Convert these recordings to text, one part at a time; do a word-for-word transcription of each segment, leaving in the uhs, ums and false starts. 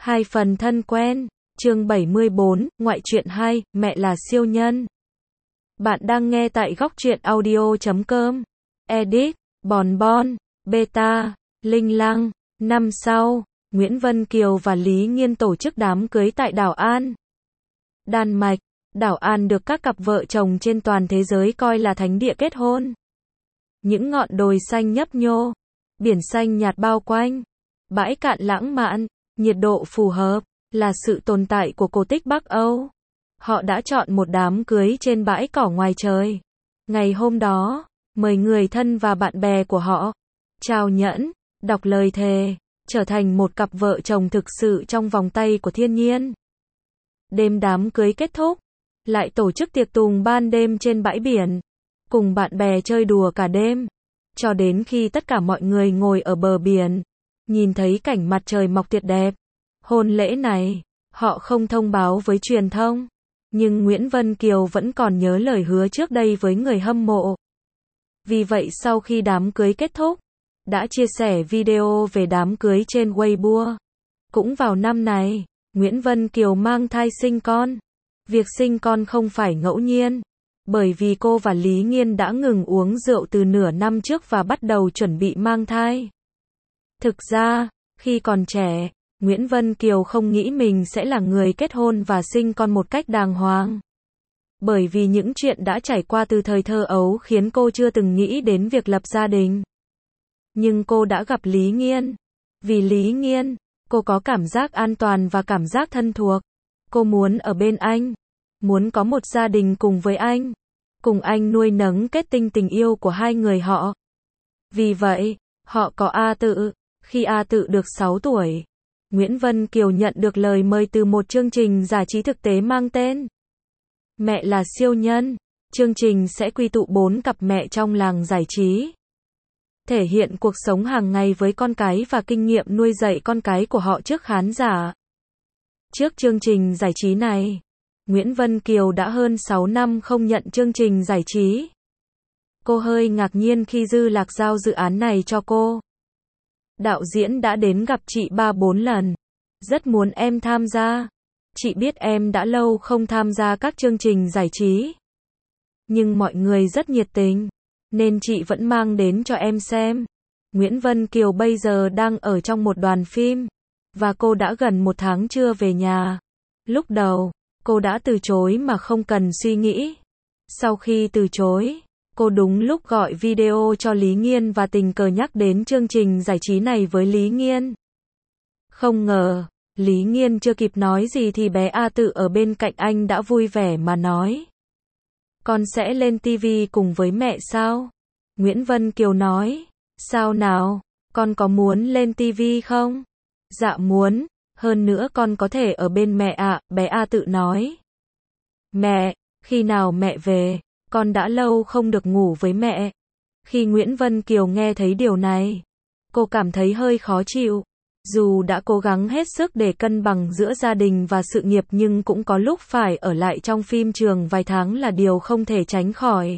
Hai phần thân quen, chương bảy mươi bốn, ngoại truyện hai, mẹ là siêu nhân. Bạn đang nghe tại góc truyện audio chấm com. Edit, Bòn Bon, Beta, Linh Lăng. Năm sau, Nguyễn Vân Kiều và Lý Nghiên tổ chức đám cưới tại đảo An, Đan Mạch. Đảo An được các cặp vợ chồng trên toàn thế giới coi là thánh địa kết hôn. Những ngọn đồi xanh nhấp nhô, biển xanh nhạt bao quanh, bãi cạn lãng mạn, nhiệt độ phù hợp, là sự tồn tại của cổ tích Bắc Âu. Họ đã chọn một đám cưới trên bãi cỏ ngoài trời. Ngày hôm đó, mời người thân và bạn bè của họ, trao nhẫn, đọc lời thề, trở thành một cặp vợ chồng thực sự trong vòng tay của thiên nhiên. Đêm đám cưới kết thúc, lại tổ chức tiệc tùng ban đêm trên bãi biển, cùng bạn bè chơi đùa cả đêm, cho đến khi tất cả mọi người ngồi ở bờ biển, nhìn thấy cảnh mặt trời mọc tuyệt đẹp. Hôn lễ này, họ không thông báo với truyền thông, nhưng Nguyễn Vân Kiều vẫn còn nhớ lời hứa trước đây với người hâm mộ. Vì vậy sau khi đám cưới kết thúc, đã chia sẻ video về đám cưới trên Weibo. Cũng vào năm này, Nguyễn Vân Kiều mang thai sinh con. Việc sinh con không phải ngẫu nhiên, bởi vì cô và Lý Nghiên đã ngừng uống rượu từ nửa năm trước và bắt đầu chuẩn bị mang thai. Thực ra, khi còn trẻ, Nguyễn Vân Kiều không nghĩ mình sẽ là người kết hôn và sinh con một cách đàng hoàng. Bởi vì những chuyện đã trải qua từ thời thơ ấu khiến cô chưa từng nghĩ đến việc lập gia đình. Nhưng cô đã gặp Lý Nghiên. Vì Lý Nghiên, cô có cảm giác an toàn và cảm giác thân thuộc. Cô muốn ở bên anh, muốn có một gia đình cùng với anh, cùng anh nuôi nấng kết tinh tình yêu của hai người họ. Vì vậy, họ có A Tự. Khi A Tự được sáu tuổi, Nguyễn Vân Kiều nhận được lời mời từ một chương trình giải trí thực tế mang tên Mẹ là siêu nhân. Chương trình sẽ quy tụ bốn cặp mẹ trong làng giải trí, thể hiện cuộc sống hàng ngày với con cái và kinh nghiệm nuôi dạy con cái của họ trước khán giả. Trước chương trình giải trí này, Nguyễn Vân Kiều đã hơn sáu năm không nhận chương trình giải trí. Cô hơi ngạc nhiên khi Dư Lạc giao dự án này cho cô. Đạo diễn đã đến gặp chị ba bốn lần. Rất muốn em tham gia. Chị biết em đã lâu không tham gia các chương trình giải trí, nhưng mọi người rất nhiệt tình, nên chị vẫn mang đến cho em xem. Nguyễn Vân Kiều bây giờ đang ở trong một đoàn phim, và cô đã gần một tháng chưa về nhà. Lúc đầu, cô đã từ chối mà không cần suy nghĩ. Sau khi từ chối, cô đúng lúc gọi video cho Lý Nghiên và tình cờ nhắc đến chương trình giải trí này với Lý Nghiên. Không ngờ, Lý Nghiên chưa kịp nói gì thì bé A Tự ở bên cạnh anh đã vui vẻ mà nói: "Con sẽ lên ti vi cùng với mẹ sao?" Nguyễn Vân Kiều nói: "Sao nào, con có muốn lên ti vi không?" "Dạ muốn, hơn nữa con có thể ở bên mẹ ạ," bé A Tự nói. "Mẹ, khi nào mẹ về? Con đã lâu không được ngủ với mẹ." Khi Nguyễn Vân Kiều nghe thấy điều này, cô cảm thấy hơi khó chịu. Dù đã cố gắng hết sức để cân bằng giữa gia đình và sự nghiệp nhưng cũng có lúc phải ở lại trong phim trường vài tháng là điều không thể tránh khỏi.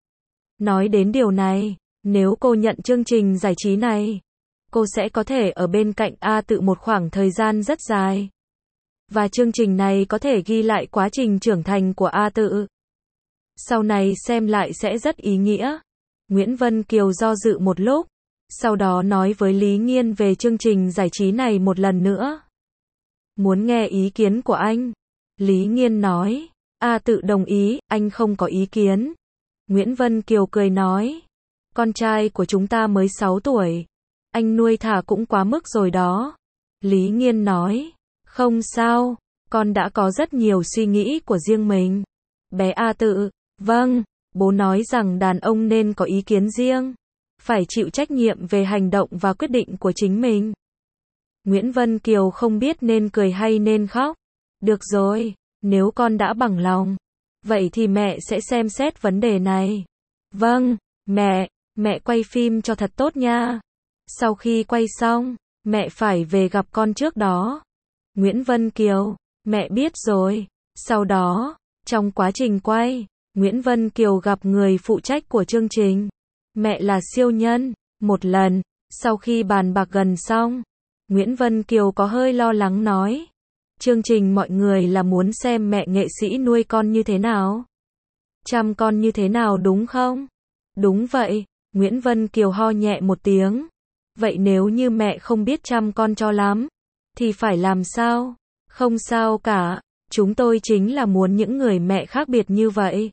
Nói đến điều này, nếu cô nhận chương trình giải trí này, cô sẽ có thể ở bên cạnh A Tự một khoảng thời gian rất dài. Và chương trình này có thể ghi lại quá trình trưởng thành của A Tự. Sau này xem lại sẽ rất ý nghĩa. Nguyễn Vân Kiều do dự một lúc, sau đó nói với Lý Nghiên về chương trình giải trí này một lần nữa. "Muốn nghe ý kiến của anh." Lý Nghiên nói. A Tự đồng ý, anh không có ý kiến. Nguyễn Vân Kiều cười nói: "Con trai của chúng ta mới sáu tuổi. Anh nuôi thả cũng quá mức rồi đó." Lý Nghiên nói: "Không sao, con đã có rất nhiều suy nghĩ của riêng mình." Bé A Tự: "Vâng, bố nói rằng đàn ông nên có ý kiến riêng, phải chịu trách nhiệm về hành động và quyết định của chính mình." Nguyễn Vân Kiều không biết nên cười hay nên khóc. "Được rồi, nếu con đã bằng lòng, vậy thì mẹ sẽ xem xét vấn đề này." "Vâng, mẹ, mẹ quay phim cho thật tốt nha. Sau khi quay xong, mẹ phải về gặp con trước đó." Nguyễn Vân Kiều: "Mẹ biết rồi." Sau đó, trong quá trình quay, Nguyễn Vân Kiều gặp người phụ trách của chương trình Mẹ là siêu nhân. Một lần, sau khi bàn bạc gần xong, Nguyễn Vân Kiều có hơi lo lắng nói. Chương trình mọi người là muốn xem mẹ nghệ sĩ nuôi con như thế nào? Chăm con như thế nào đúng không? Đúng vậy, Nguyễn Vân Kiều ho nhẹ một tiếng. Vậy nếu như mẹ không biết chăm con cho lắm, thì phải làm sao? Không sao cả, chúng tôi chính là muốn những người mẹ khác biệt như vậy.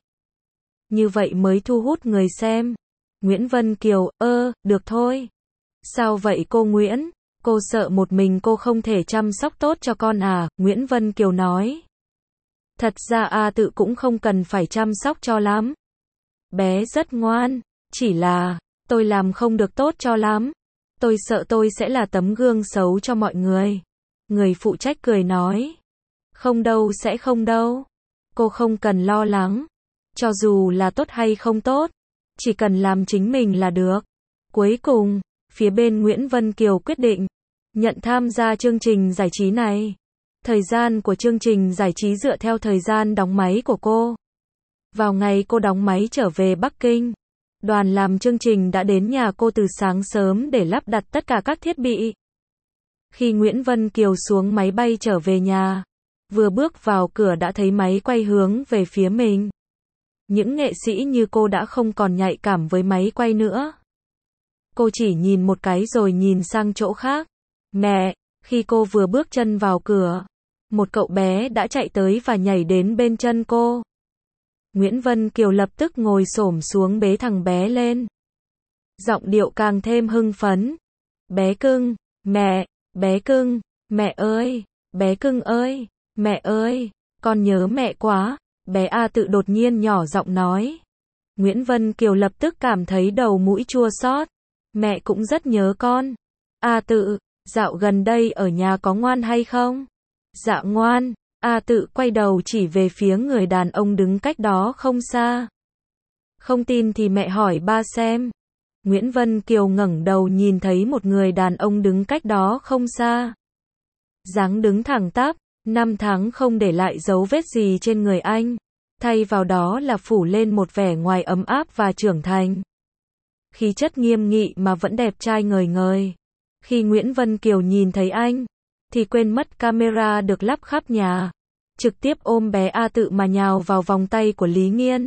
Như vậy mới thu hút người xem. Nguyễn Vân Kiều, ơ, được thôi. Sao vậy cô Nguyễn? Cô sợ một mình cô không thể chăm sóc tốt cho con à? Nguyễn Vân Kiều nói. Thật ra A Tự cũng không cần phải chăm sóc cho lắm. Bé rất ngoan, chỉ là, tôi làm không được tốt cho lắm. Tôi sợ tôi sẽ là tấm gương xấu cho mọi người. Người phụ trách cười nói. Không đâu sẽ không đâu. Cô không cần lo lắng. Cho dù là tốt hay không tốt, chỉ cần làm chính mình là được. Cuối cùng, phía bên Nguyễn Vân Kiều quyết định nhận tham gia chương trình giải trí này. Thời gian của chương trình giải trí dựa theo thời gian đóng máy của cô. Vào ngày cô đóng máy trở về Bắc Kinh, đoàn làm chương trình đã đến nhà cô từ sáng sớm để lắp đặt tất cả các thiết bị. Khi Nguyễn Vân Kiều xuống máy bay trở về nhà, vừa bước vào cửa đã thấy máy quay hướng về phía mình. Những nghệ sĩ như cô đã không còn nhạy cảm với máy quay nữa. Cô chỉ nhìn một cái rồi nhìn sang chỗ khác. Mẹ, khi cô vừa bước chân vào cửa, một cậu bé đã chạy tới và nhảy đến bên chân cô. Nguyễn Vân Kiều lập tức ngồi xổm xuống bế thằng bé lên. Giọng điệu càng thêm hưng phấn. Bé cưng, mẹ, bé cưng, mẹ ơi, bé cưng ơi, mẹ ơi, con nhớ mẹ quá. Bé A Tự đột nhiên nhỏ giọng nói. Nguyễn Vân Kiều lập tức cảm thấy đầu mũi chua xót. Mẹ cũng rất nhớ con. A Tự, dạo gần đây ở nhà có ngoan hay không? Dạ ngoan. A Tự quay đầu chỉ về phía người đàn ông đứng cách đó không xa. Không tin thì mẹ hỏi ba xem. Nguyễn Vân Kiều ngẩng đầu nhìn thấy một người đàn ông đứng cách đó không xa. Dáng đứng thẳng tắp, năm tháng không để lại dấu vết gì trên người anh. Thay vào đó là phủ lên một vẻ ngoài ấm áp và trưởng thành. Khí chất nghiêm nghị mà vẫn đẹp trai ngời ngời. Khi Nguyễn Vân Kiều nhìn thấy anh, thì quên mất camera được lắp khắp nhà. Trực tiếp ôm bé A Tự mà nhào vào vòng tay của Lý Nghiên.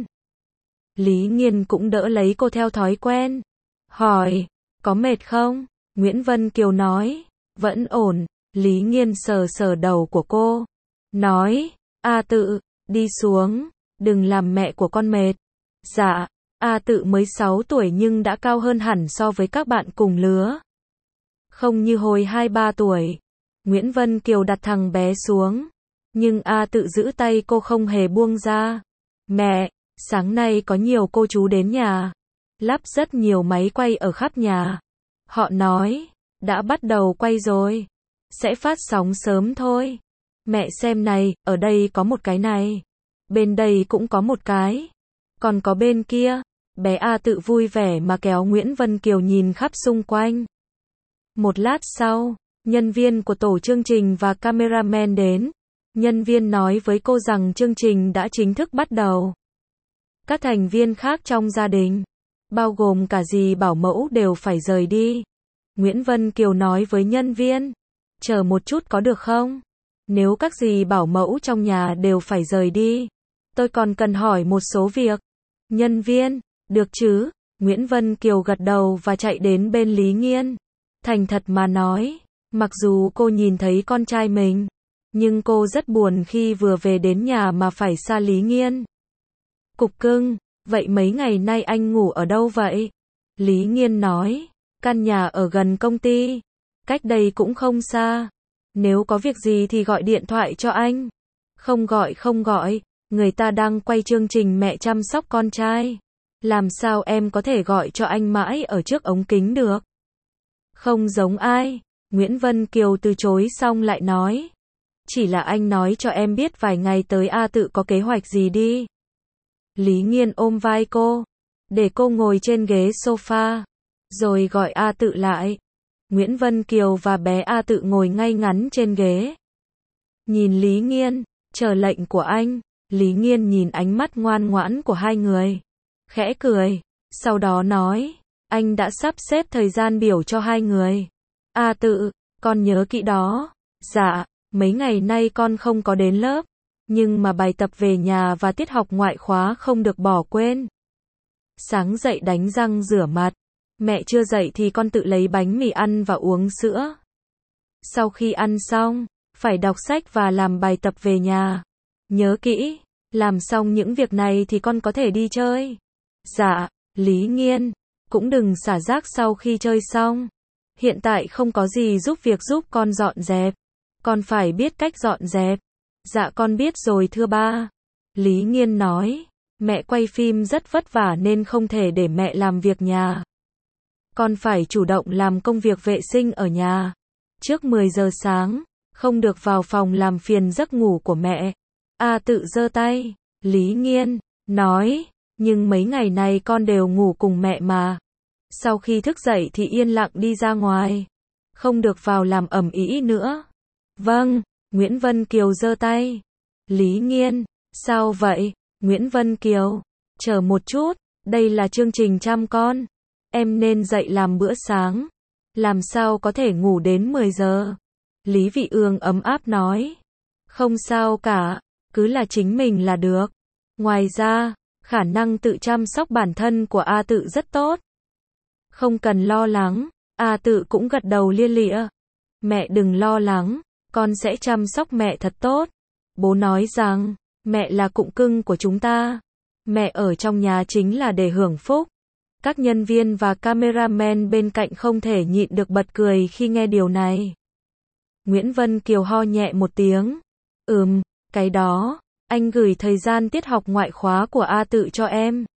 Lý Nghiên cũng đỡ lấy cô theo thói quen. Hỏi, có mệt không? Nguyễn Vân Kiều nói, vẫn ổn. Lý Nghiên sờ sờ đầu của cô. Nói, A Tự, đi xuống, đừng làm mẹ của con mệt. Dạ, A Tự mới sáu tuổi nhưng đã cao hơn hẳn so với các bạn cùng lứa. Không như hồi hai ba tuổi. Nguyễn Vân Kiều đặt thằng bé xuống. Nhưng A Tự giữ tay cô không hề buông ra. Mẹ, sáng nay có nhiều cô chú đến nhà. Lắp rất nhiều máy quay ở khắp nhà. Họ nói, đã bắt đầu quay rồi. Sẽ phát sóng sớm thôi. Mẹ xem này, ở đây có một cái này. Bên đây cũng có một cái. Còn có bên kia. Bé A Tự vui vẻ mà kéo Nguyễn Vân Kiều nhìn khắp xung quanh. Một lát sau, nhân viên của tổ chương trình và cameraman đến. Nhân viên nói với cô rằng chương trình đã chính thức bắt đầu. Các thành viên khác trong gia đình, bao gồm cả dì bảo mẫu đều phải rời đi. Nguyễn Vân Kiều nói với nhân viên, chờ một chút có được không? Nếu các dì bảo mẫu trong nhà đều phải rời đi, tôi còn cần hỏi một số việc. Nhân viên, được chứ? Nguyễn Vân Kiều gật đầu và chạy đến bên Lý Nghiên. Thành thật mà nói, mặc dù cô nhìn thấy con trai mình, nhưng cô rất buồn khi vừa về đến nhà mà phải xa Lý Nghiên. Cục cưng, vậy mấy ngày nay anh ngủ ở đâu vậy? Lý Nghiên nói, căn nhà ở gần công ty, cách đây cũng không xa. Nếu có việc gì thì gọi điện thoại cho anh. Không gọi không gọi, người ta đang quay chương trình mẹ chăm sóc con trai. Làm sao em có thể gọi cho anh mãi ở trước ống kính được? Không giống ai. Nguyễn Vân Kiều từ chối xong lại nói. Chỉ là anh nói cho em biết vài ngày tới A Tự có kế hoạch gì đi. Lý Nghiên ôm vai cô, để cô ngồi trên ghế sofa, rồi gọi A Tự lại. Nguyễn Vân Kiều và bé A Tự ngồi ngay ngắn trên ghế. Nhìn Lý Nghiên, chờ lệnh của anh. Lý Nghiên nhìn ánh mắt ngoan ngoãn của hai người, khẽ cười, sau đó nói, anh đã sắp xếp thời gian biểu cho hai người. A Tự, Con nhớ kỹ đó. Dạ, mấy ngày nay con không có đến lớp, nhưng mà bài tập về nhà và tiết học ngoại khóa không được bỏ quên. Sáng dậy đánh răng rửa mặt. Mẹ chưa dậy thì con tự lấy bánh mì ăn và uống sữa. Sau khi ăn xong, phải đọc sách và làm bài tập về nhà. Nhớ kỹ, làm xong những việc này thì con có thể đi chơi. Dạ, Lý Nghiên, cũng đừng xả rác sau khi chơi xong. Hiện tại không có gì giúp việc giúp con dọn dẹp. Con phải biết cách dọn dẹp. Dạ con biết rồi thưa ba. Lý Nghiên nói, mẹ quay phim rất vất vả nên không thể để mẹ làm việc nhà. Con phải chủ động làm công việc vệ sinh ở nhà. Trước mười giờ sáng, không được vào phòng làm phiền giấc ngủ của mẹ. A Tự giơ tay. Lý Nghiên nói, nhưng mấy ngày này con đều ngủ cùng mẹ mà. Sau khi thức dậy thì yên lặng đi ra ngoài. Không được vào làm ầm ĩ nữa. Vâng, Nguyễn Vân Kiều giơ tay. Lý Nghiên, sao vậy? Nguyễn Vân Kiều, chờ một chút, đây là chương trình chăm con. Em nên dậy làm bữa sáng. Làm sao có thể ngủ đến mười giờ? Lý Vị Ương ấm áp nói. Không sao cả, cứ là chính mình là được. Ngoài ra, khả năng tự chăm sóc bản thân của A Tự rất tốt. Không cần lo lắng. A Tự cũng gật đầu lia lịa. Mẹ đừng lo lắng, con sẽ chăm sóc mẹ thật tốt. Bố nói rằng, mẹ là cụm cưng của chúng ta. Mẹ ở trong nhà chính là để hưởng phúc. Các nhân viên và cameraman bên cạnh không thể nhịn được bật cười khi nghe điều này. Nguyễn Vân Kiều ho nhẹ một tiếng. Ừm, cái đó, anh gửi thời gian tiết học ngoại khóa của A Tự cho em.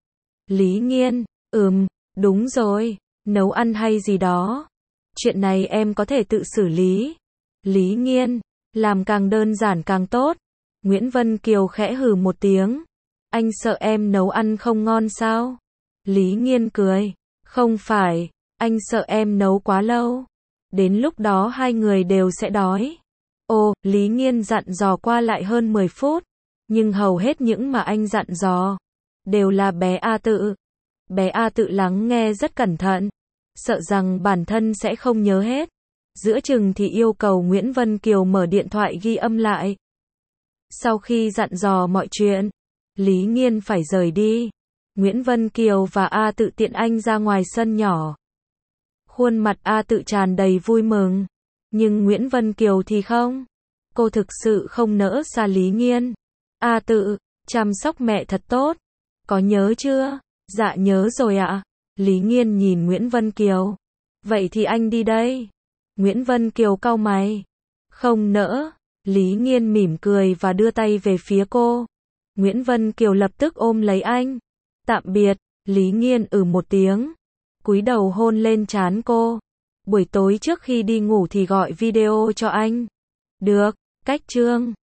Lý Nghiên, ừm, đúng rồi, nấu ăn hay gì đó. Chuyện này em có thể tự xử lý. Lý Nghiên, làm càng đơn giản càng tốt. Nguyễn Vân Kiều khẽ hừ một tiếng. Anh sợ em nấu ăn không ngon sao? Lý Nghiên cười. Không phải, anh sợ em nấu quá lâu. Đến lúc đó hai người đều sẽ đói. Ồ, Lý Nghiên dặn dò qua lại hơn mười phút. Nhưng hầu hết những mà anh dặn dò đều là bé A Tự. Bé A Tự lắng nghe rất cẩn thận, sợ rằng bản thân sẽ không nhớ hết. Giữa chừng thì yêu cầu Nguyễn Vân Kiều mở điện thoại ghi âm lại. Sau khi dặn dò mọi chuyện, Lý Nghiên phải rời đi. Nguyễn Vân Kiều và A Tự tiện anh ra ngoài sân nhỏ. Khuôn mặt A Tự tràn đầy vui mừng, nhưng Nguyễn Vân Kiều thì không. Cô thực sự không nỡ xa Lý Nghiên. A Tự, chăm sóc mẹ thật tốt. Có nhớ chưa? Dạ nhớ rồi ạ. Lý Nghiên nhìn Nguyễn Vân Kiều. Vậy thì anh đi đây. Nguyễn Vân Kiều cau mày. Không nỡ. Lý Nghiên mỉm cười và đưa tay về phía cô. Nguyễn Vân Kiều lập tức ôm lấy anh. Tạm biệt. Lý Nghiên ừ một tiếng, cúi đầu hôn lên trán cô. Buổi tối trước khi đi ngủ thì gọi video cho anh. Được, cách chương.